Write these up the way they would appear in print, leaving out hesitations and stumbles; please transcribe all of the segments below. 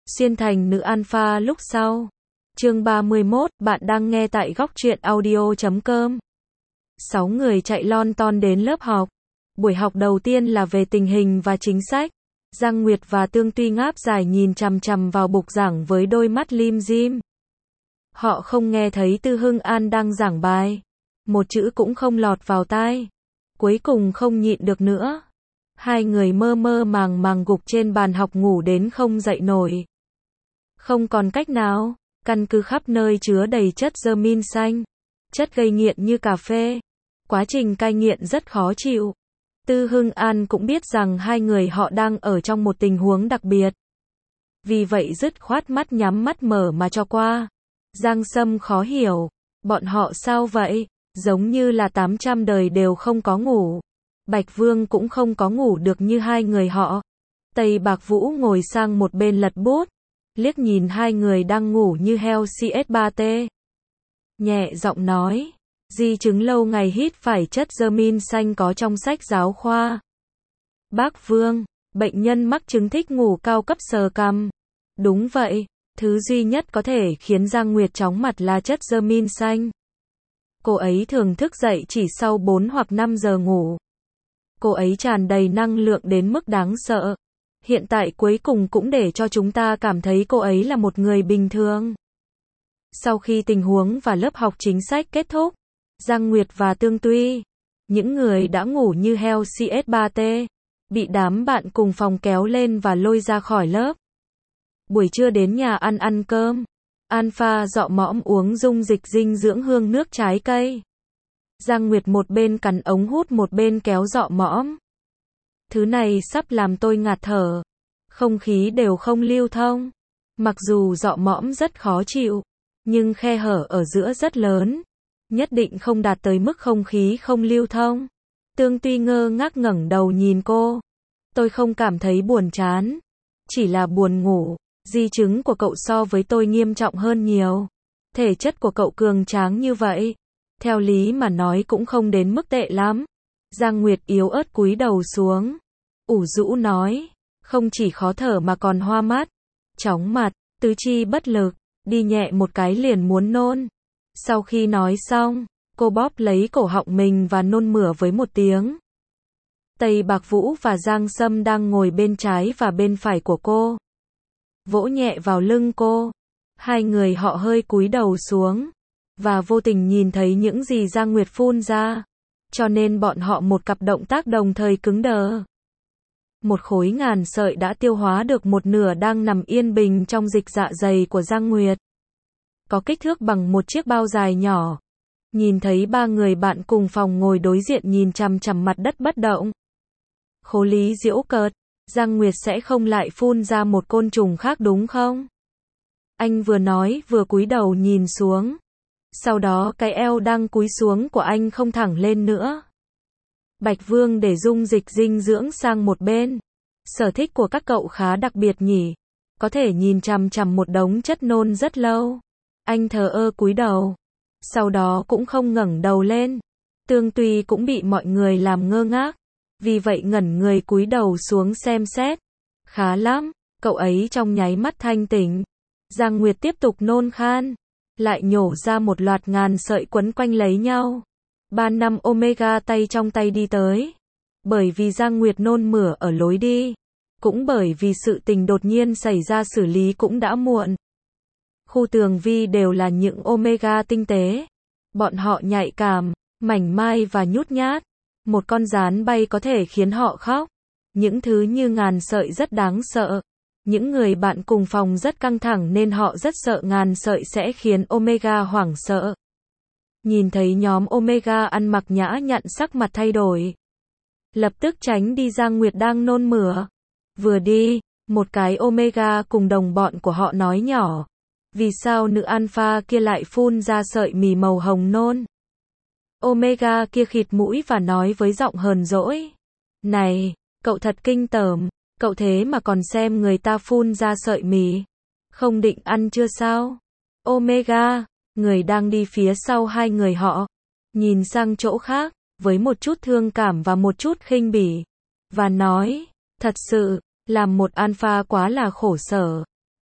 Xuyên thành nữ alpha lúc sau. Chương 31, bạn đang nghe tại góc truyện audio.com. 6 người chạy lon ton đến lớp học. Buổi học đầu tiên là về tình hình và chính sách. Giang Nguyệt và Tương Tuy ngáp dài nhìn chằm chằm vào bục giảng với đôi mắt lim dim. Họ không nghe thấy Tư Hưng An đang giảng bài. Một chữ cũng không lọt vào tai. Cuối cùng không nhịn được nữa. Hai người mơ mơ màng màng gục trên bàn học ngủ đến không dậy nổi. Không còn cách nào, căn cứ khắp nơi chứa đầy chất germin xanh, chất gây nghiện như cà phê. Quá trình cai nghiện rất khó chịu. Tư Hưng An cũng biết rằng hai người họ đang ở trong một tình huống đặc biệt. Vì vậy dứt khoát mắt nhắm mắt mở mà cho qua. Giang Sâm khó hiểu, bọn họ sao vậy? Giống như là 800 đời đều không có ngủ. Bạch Vương cũng không có ngủ được như hai người họ. Tây Bạc Vũ ngồi sang một bên lật bút, liếc nhìn hai người đang ngủ như heo CS3T. Nhẹ giọng nói, di chứng lâu ngày hít phải chất germin xanh có trong sách giáo khoa. Bác Vương, bệnh nhân mắc chứng thích ngủ cao cấp sờ cằm. Đúng vậy, thứ duy nhất có thể khiến Giang Nguyệt chóng mặt là chất germin xanh. Cô ấy thường thức dậy chỉ sau 4 hoặc 5 giờ ngủ. Cô ấy tràn đầy năng lượng đến mức đáng sợ. Hiện tại cuối cùng cũng để cho chúng ta cảm thấy cô ấy là một người bình thường. Sau khi tình huống và lớp học chính sách kết thúc, Giang Nguyệt và Tương Tuy, những người đã ngủ như heo CS3T, bị đám bạn cùng phòng kéo lên và lôi ra khỏi lớp. Buổi trưa đến nhà ăn cơm. Alpha dọ mõm uống dung dịch dinh dưỡng hương nước trái cây. Giang Nguyệt một bên cắn ống hút một bên kéo dọ mõm. Thứ này sắp làm tôi ngạt thở. Không khí đều không lưu thông. Mặc dù dọ mõm rất khó chịu, nhưng khe hở ở giữa rất lớn. Nhất định không đạt tới mức không khí không lưu thông. Tương Tuy ngơ ngác ngẩng đầu nhìn cô. Tôi không cảm thấy buồn chán. Chỉ là buồn ngủ. Di chứng của cậu so với tôi nghiêm trọng hơn nhiều. Thể chất của cậu cường tráng như vậy. Theo lý mà nói cũng không đến mức tệ lắm. Giang Nguyệt yếu ớt cúi đầu xuống. Ủ rũ nói. Không chỉ khó thở mà còn hoa mắt, chóng mặt, tứ chi bất lực, đi nhẹ một cái liền muốn nôn. Sau khi nói xong, cô bóp lấy cổ họng mình và nôn mửa với một tiếng. Tây Bạc Vũ và Giang Sâm đang ngồi bên trái và bên phải của cô. Vỗ nhẹ vào lưng cô. Hai người họ hơi cúi đầu xuống. Và vô tình nhìn thấy những gì Giang Nguyệt phun ra. Cho nên bọn họ một cặp động tác đồng thời cứng đờ. Một khối ngàn sợi đã tiêu hóa được một nửa đang nằm yên bình trong dịch dạ dày của Giang Nguyệt. Có kích thước bằng một chiếc bao dài nhỏ. Nhìn thấy ba người bạn cùng phòng ngồi đối diện nhìn chằm chằm mặt đất bất động. Khố Lý giễu cợt, Giang Nguyệt sẽ không lại phun ra một côn trùng khác đúng không? Anh vừa nói vừa cúi đầu nhìn xuống. Sau đó cái eo đang cúi xuống của anh không thẳng lên nữa. Bạch Vương để dung dịch dinh dưỡng sang một bên. Sở thích của các cậu khá đặc biệt nhỉ. Có thể nhìn chằm chằm một đống chất nôn rất lâu. Anh thờ ơ cúi đầu. Sau đó cũng không ngẩng đầu lên. Tương Tuy cũng bị mọi người làm ngơ ngác. Vì vậy ngẩn người cúi đầu xuống xem xét. Khá lắm, cậu ấy trong nháy mắt thanh tỉnh. Giang Nguyệt tiếp tục nôn khan. Lại nhổ ra một loạt ngàn sợi quấn quanh lấy nhau. 3 năm Omega tay trong tay đi tới. Bởi vì Giang Nguyệt nôn mửa ở lối đi. Cũng bởi vì sự tình đột nhiên xảy ra xử lý cũng đã muộn. Khu tường vi đều là những Omega tinh tế. Bọn họ nhạy cảm, mảnh mai và nhút nhát. Một con gián bay có thể khiến họ khóc. Những thứ như ngàn sợi rất đáng sợ. Những người bạn cùng phòng rất căng thẳng nên họ rất sợ ngàn sợi sẽ khiến Omega hoảng sợ. Nhìn thấy nhóm Omega ăn mặc nhã nhặn sắc mặt thay đổi. Lập tức tránh đi. Giang Nguyệt đang nôn mửa. Vừa đi, một cái Omega cùng đồng bọn của họ nói nhỏ. Vì sao nữ alpha kia lại phun ra sợi mì màu hồng nôn? Omega kia khịt mũi và nói với giọng hờn dỗi. Này, cậu thật kinh tởm, cậu thế mà còn xem người ta phun ra sợi mì. Không định ăn chưa sao? Omega, người đang đi phía sau hai người họ, nhìn sang chỗ khác, với một chút thương cảm và một chút khinh bỉ. Và nói, thật sự, làm một alpha quá là khổ sở.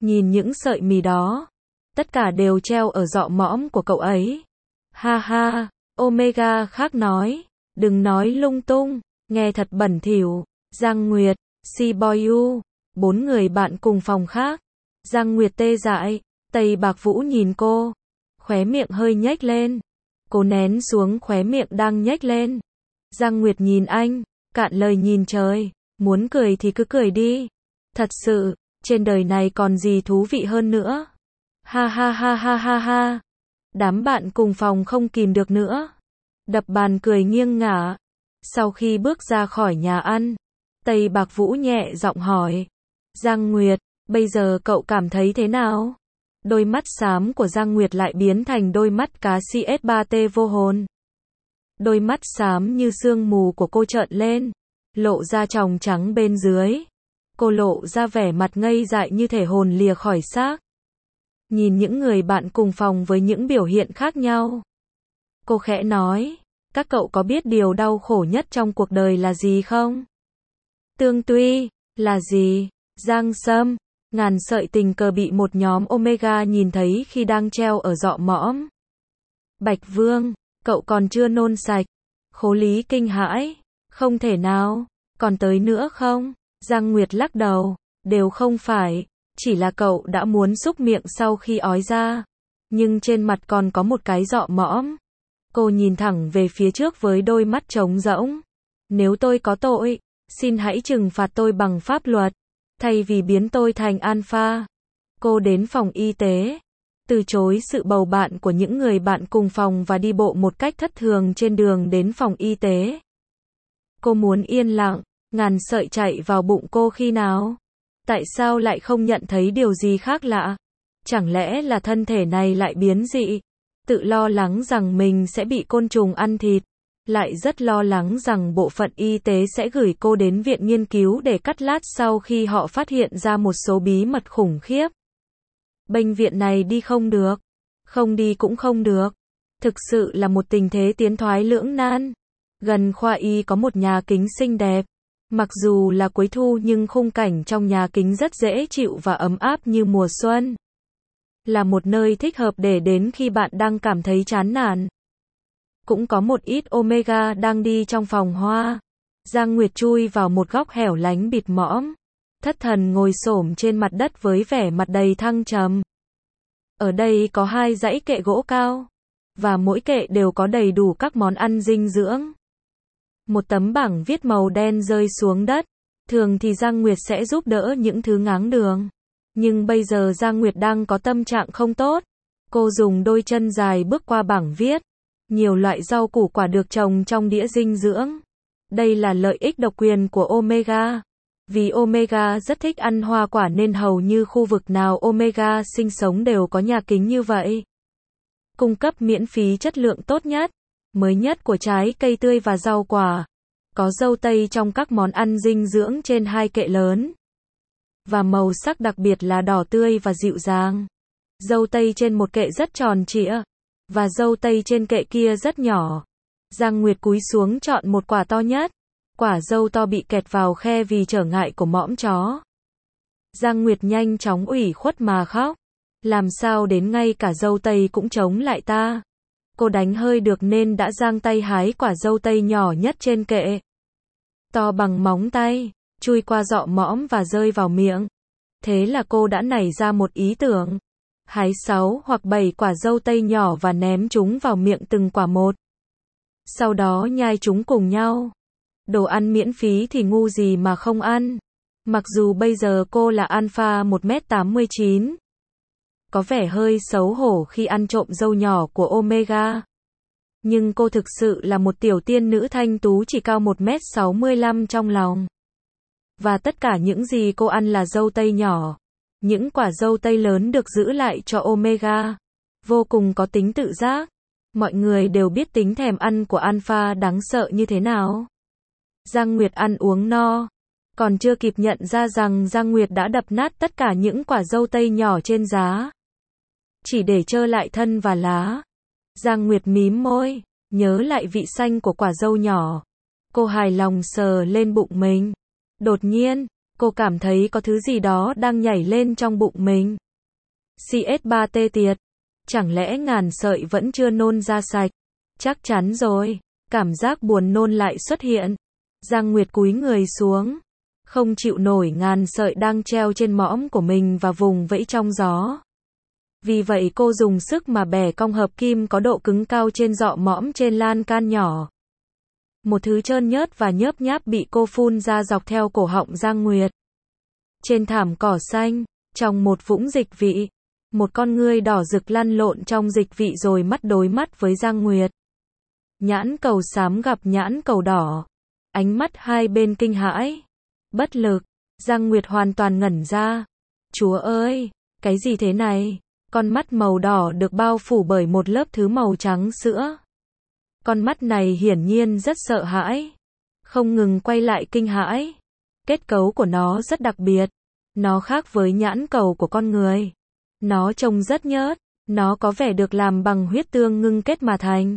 Nhìn những sợi mì đó, tất cả đều treo ở dọ mõm của cậu ấy. Ha ha, Omega khác nói, đừng nói lung tung, nghe thật bẩn thỉu. Giang Nguyệt, Si-Boyu, 4 người bạn cùng phòng khác. Giang Nguyệt tê dại, Tây Bạc Vũ nhìn cô, khóe miệng hơi nhếch lên. Cô nén xuống khóe miệng đang nhếch lên. Giang Nguyệt nhìn anh, cạn lời nhìn trời, muốn cười thì cứ cười đi. Thật sự, trên đời này còn gì thú vị hơn nữa. Ha ha ha ha ha ha. Đám bạn cùng phòng không kìm được nữa. Đập bàn cười nghiêng ngả. Sau khi bước ra khỏi nhà ăn, Tây Bạc Vũ nhẹ giọng hỏi. Giang Nguyệt, bây giờ cậu cảm thấy thế nào? Đôi mắt xám của Giang Nguyệt lại biến thành đôi mắt cá CS3T vô hồn. Đôi mắt xám như sương mù của cô trợn lên, lộ ra tròng trắng bên dưới. Cô lộ ra vẻ mặt ngây dại như thể hồn lìa khỏi xác. Nhìn những người bạn cùng phòng với những biểu hiện khác nhau. Cô khẽ nói, các cậu có biết điều đau khổ nhất trong cuộc đời là gì không? Tương Tuy, là gì? Giang Sâm, ngàn sợi tình cờ bị một nhóm Omega nhìn thấy khi đang treo ở dọ mõm. Bạch Vương, cậu còn chưa nôn sạch. Khố Lý kinh hãi, không thể nào, còn tới nữa không? Giang Nguyệt lắc đầu, đều không phải, chỉ là cậu đã muốn xúc miệng sau khi ói ra, nhưng trên mặt còn có một cái dọ mõm. Cô nhìn thẳng về phía trước với đôi mắt trống rỗng. Nếu tôi có tội, xin hãy trừng phạt tôi bằng pháp luật, thay vì biến tôi thành alpha. Cô đến phòng y tế, từ chối sự bầu bạn của những người bạn cùng phòng và đi bộ một cách thất thường trên đường đến phòng y tế. Cô muốn yên lặng, ngàn sợi chạy vào bụng cô khi nào? Tại sao lại không nhận thấy điều gì khác lạ? Chẳng lẽ là thân thể này lại biến dị? Tự lo lắng rằng mình sẽ bị côn trùng ăn thịt, lại rất lo lắng rằng bộ phận y tế sẽ gửi cô đến viện nghiên cứu để cắt lát sau khi họ phát hiện ra một số bí mật khủng khiếp. Bệnh viện này đi không được, không đi cũng không được. Thực sự là một tình thế tiến thoái lưỡng nan. Gần khoa y có một nhà kính xinh đẹp. Mặc dù là cuối thu nhưng khung cảnh trong nhà kính rất dễ chịu và ấm áp như mùa xuân. Là một nơi thích hợp để đến khi bạn đang cảm thấy chán nản. Cũng có một ít Omega đang đi trong phòng hoa. Giang Nguyệt chui vào một góc hẻo lánh bịt mõm. Thất thần ngồi xổm trên mặt đất với vẻ mặt đầy thăng trầm. Ở đây có 2 dãy kệ gỗ cao, và mỗi kệ đều có đầy đủ các món ăn dinh dưỡng. Một tấm bảng viết màu đen rơi xuống đất. Thường thì Giang Nguyệt sẽ giúp đỡ những thứ ngáng đường. Nhưng bây giờ Giang Nguyệt đang có tâm trạng không tốt. Cô dùng đôi chân dài bước qua bảng viết. Nhiều loại rau củ quả được trồng trong đĩa dinh dưỡng. Đây là lợi ích độc quyền của Omega. Vì Omega rất thích ăn hoa quả nên hầu như khu vực nào Omega sinh sống đều có nhà kính như vậy. Cung cấp miễn phí chất lượng tốt nhất, mới nhất của trái cây tươi và rau quả. Có dâu tây trong các món ăn dinh dưỡng trên 2 kệ lớn. Và màu sắc đặc biệt là đỏ tươi và dịu dàng. Dâu tây trên một kệ rất tròn trịa, và dâu tây trên kệ kia rất nhỏ. Giang Nguyệt cúi xuống chọn một quả to nhất. Quả dâu to bị kẹt vào khe vì trở ngại của mõm chó. Giang Nguyệt nhanh chóng ủy khuất mà khóc. Làm sao đến ngay cả dâu tây cũng chống lại ta? Cô đánh hơi được nên đã giang tay hái quả dâu tây nhỏ nhất trên kệ. To bằng móng tay, chui qua dọ mõm và rơi vào miệng. Thế là cô đã nảy ra một ý tưởng. Hái 6 hoặc 7 quả dâu tây nhỏ và ném chúng vào miệng từng quả một. Sau đó nhai chúng cùng nhau. Đồ ăn miễn phí thì ngu gì mà không ăn. Mặc dù bây giờ cô là alpha 1m89. Có vẻ hơi xấu hổ khi ăn trộm dâu nhỏ của Omega. Nhưng cô thực sự là một tiểu tiên nữ thanh tú chỉ cao 1m65 trong lòng. Và tất cả những gì cô ăn là dâu tây nhỏ. Những quả dâu tây lớn được giữ lại cho Omega. Vô cùng có tính tự giác. Mọi người đều biết tính thèm ăn của alpha đáng sợ như thế nào. Giang Nguyệt ăn uống no. Còn chưa kịp nhận ra rằng Giang Nguyệt đã đập nát tất cả những quả dâu tây nhỏ trên giá. Chỉ để trơ lại thân và lá. Giang Nguyệt mím môi, nhớ lại vị xanh của quả dâu nhỏ. Cô hài lòng sờ lên bụng mình. Đột nhiên, Cô cảm thấy có thứ gì đó đang nhảy lên trong bụng mình. CS3 tê tiệt. Chẳng lẽ ngàn sợi vẫn chưa nôn ra sạch? Chắc chắn rồi. Cảm giác buồn nôn lại xuất hiện. Giang Nguyệt cúi người xuống. Không chịu nổi ngàn sợi đang treo trên mõm của mình và vùng vẫy trong gió. Vì vậy cô dùng sức mà bẻ cong hợp kim có độ cứng cao trên dọ mõm trên lan can nhỏ. Một thứ trơn nhớt và nhớp nháp bị cô phun ra dọc theo cổ họng Giang Nguyệt. Trên thảm cỏ xanh, trong một vũng dịch vị, một con ngươi đỏ rực lăn lộn trong dịch vị rồi mắt đối mắt với Giang Nguyệt. Nhãn cầu xám gặp nhãn cầu đỏ. Ánh mắt hai bên kinh hãi. Bất lực. Giang Nguyệt hoàn toàn ngẩn ra. Chúa ơi, cái gì thế này? Con mắt màu đỏ được bao phủ bởi một lớp thứ màu trắng sữa. Con mắt này hiển nhiên rất sợ hãi. Không ngừng quay lại kinh hãi. Kết cấu của nó rất đặc biệt. Nó khác với nhãn cầu của con người. Nó trông rất nhớt. Nó có vẻ được làm bằng huyết tương ngưng kết mà thành.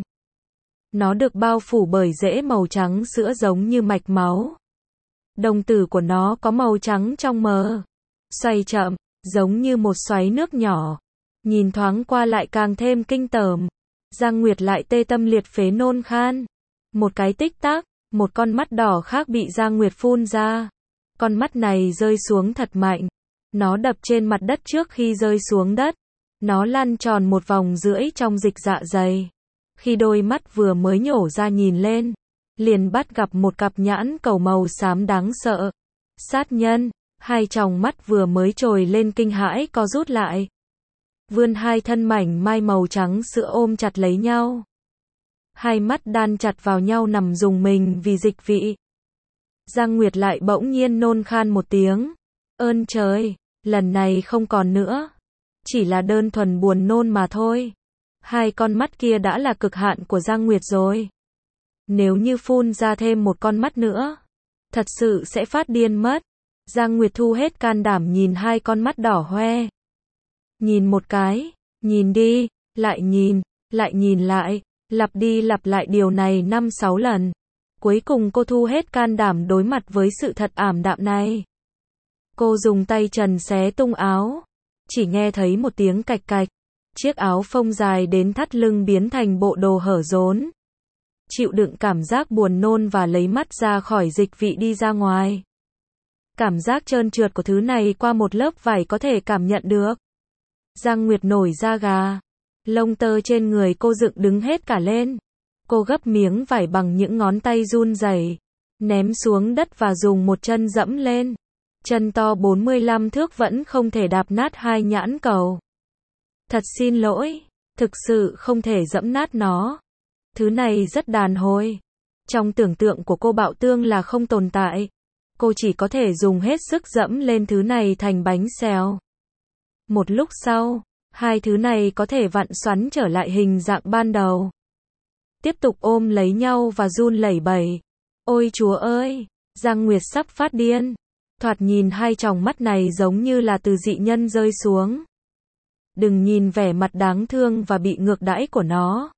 Nó được bao phủ bởi rễ màu trắng sữa giống như mạch máu. Đồng tử của nó có màu trắng trong mờ. Xoay chậm, giống như một xoáy nước nhỏ. Nhìn thoáng qua lại càng thêm kinh tởm. Giang Nguyệt lại tê tâm liệt phế nôn khan. Một cái tích tắc, một con mắt đỏ khác bị Giang Nguyệt phun ra. Con mắt này rơi xuống thật mạnh. Nó đập trên mặt đất trước khi rơi xuống đất. Nó lăn tròn một vòng rưỡi trong dịch dạ dày. Khi đôi mắt vừa mới nhổ ra nhìn lên, liền bắt gặp một cặp nhãn cầu màu xám đáng sợ. Sát nhân, hai tròng mắt vừa mới trồi lên kinh hãi co rút lại. Vươn hai thân mảnh mai màu trắng sữa ôm chặt lấy nhau. Hai mắt đan chặt vào nhau nằm rùng mình vì dịch vị. Giang Nguyệt lại bỗng nhiên nôn khan một tiếng. Ơn trời, lần này không còn nữa. Chỉ là đơn thuần buồn nôn mà thôi. Hai con mắt kia đã là cực hạn của Giang Nguyệt rồi. Nếu như phun ra thêm một con mắt nữa, thật sự sẽ phát điên mất. Giang Nguyệt thu hết can đảm nhìn hai con mắt đỏ hoe. Nhìn một cái, nhìn đi, lại nhìn lại, lặp đi lặp lại điều này 5-6 lần. Cuối cùng cô thu hết can đảm đối mặt với sự thật ảm đạm này. Cô dùng tay trần xé tung áo. Chỉ nghe thấy một tiếng cạch cạch. Chiếc áo phông dài đến thắt lưng biến thành bộ đồ hở rốn. Chịu đựng cảm giác buồn nôn và lấy mắt ra khỏi dịch vị đi ra ngoài. Cảm giác trơn trượt của thứ này qua một lớp vải có thể cảm nhận được. Giang Nguyệt nổi da gà. Lông tơ trên người cô dựng đứng hết cả lên. Cô gấp miếng vải bằng những ngón tay run rẩy, ném xuống đất và dùng một chân dẫm lên. Chân to 45 thước vẫn không thể đạp nát hai nhãn cầu. Thật xin lỗi, thực sự không thể dẫm nát nó. Thứ này rất đàn hồi. Trong tưởng tượng của cô bạo tương là không tồn tại. Cô chỉ có thể dùng hết sức dẫm lên thứ này thành bánh xèo. Một lúc sau, hai thứ này có thể vặn xoắn trở lại hình dạng ban đầu. Tiếp tục ôm lấy nhau và run lẩy bẩy. Ôi Chúa ơi, Giang Nguyệt sắp phát điên. Thoạt nhìn hai tròng mắt này giống như là từ dị nhân rơi xuống. Đừng nhìn vẻ mặt đáng thương và bị ngược đãi của nó.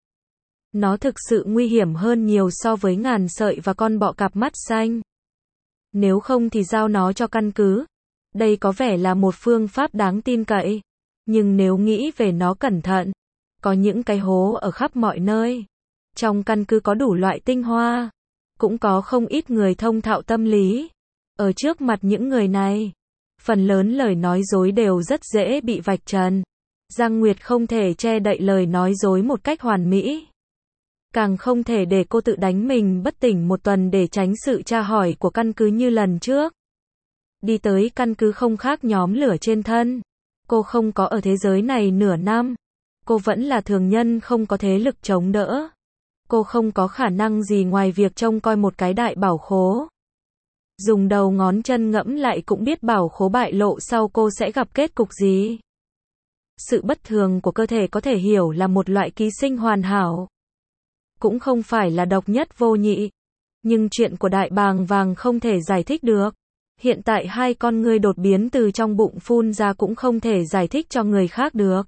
Nó thực sự nguy hiểm hơn nhiều so với ngàn sợi và con bọ cạp mắt xanh. Nếu không thì giao nó cho căn cứ. Đây có vẻ là một phương pháp đáng tin cậy. Nhưng nếu nghĩ về nó cẩn thận, có những cái hố ở khắp mọi nơi. Trong căn cứ có đủ loại tinh hoa. Cũng có không ít người thông thạo tâm lý. Ở trước mặt những người này, phần lớn lời nói dối đều rất dễ bị vạch trần. Giang Nguyệt không thể che đậy lời nói dối một cách hoàn mỹ. Càng không thể để cô tự đánh mình bất tỉnh một tuần để tránh sự tra hỏi của căn cứ như lần trước. Đi tới căn cứ không khác nhóm lửa trên thân. Cô không có ở thế giới này nửa năm. Cô vẫn là thường nhân không có thế lực chống đỡ. Cô không có khả năng gì ngoài việc trông coi một cái đại bảo khố. Dùng đầu ngón chân ngẫm lại cũng biết bảo khố bại lộ sau cô sẽ gặp kết cục gì. Sự bất thường của cơ thể có thể hiểu là một loại ký sinh hoàn hảo. Cũng không phải là độc nhất vô nhị. Nhưng chuyện của đại bàng vàng không thể giải thích được. Hiện tại hai con ngươi đột biến từ trong bụng phun ra cũng không thể giải thích cho người khác được.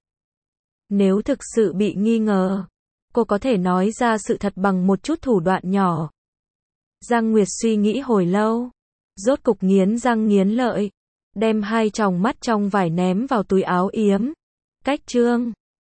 Nếu thực sự bị nghi ngờ, cô có thể nói ra sự thật bằng một chút thủ đoạn nhỏ. Giang Nguyệt suy nghĩ hồi lâu. Rốt cục nghiến răng nghiến lợi, đem hai tròng mắt trong vải ném vào túi áo yếm. Cách chương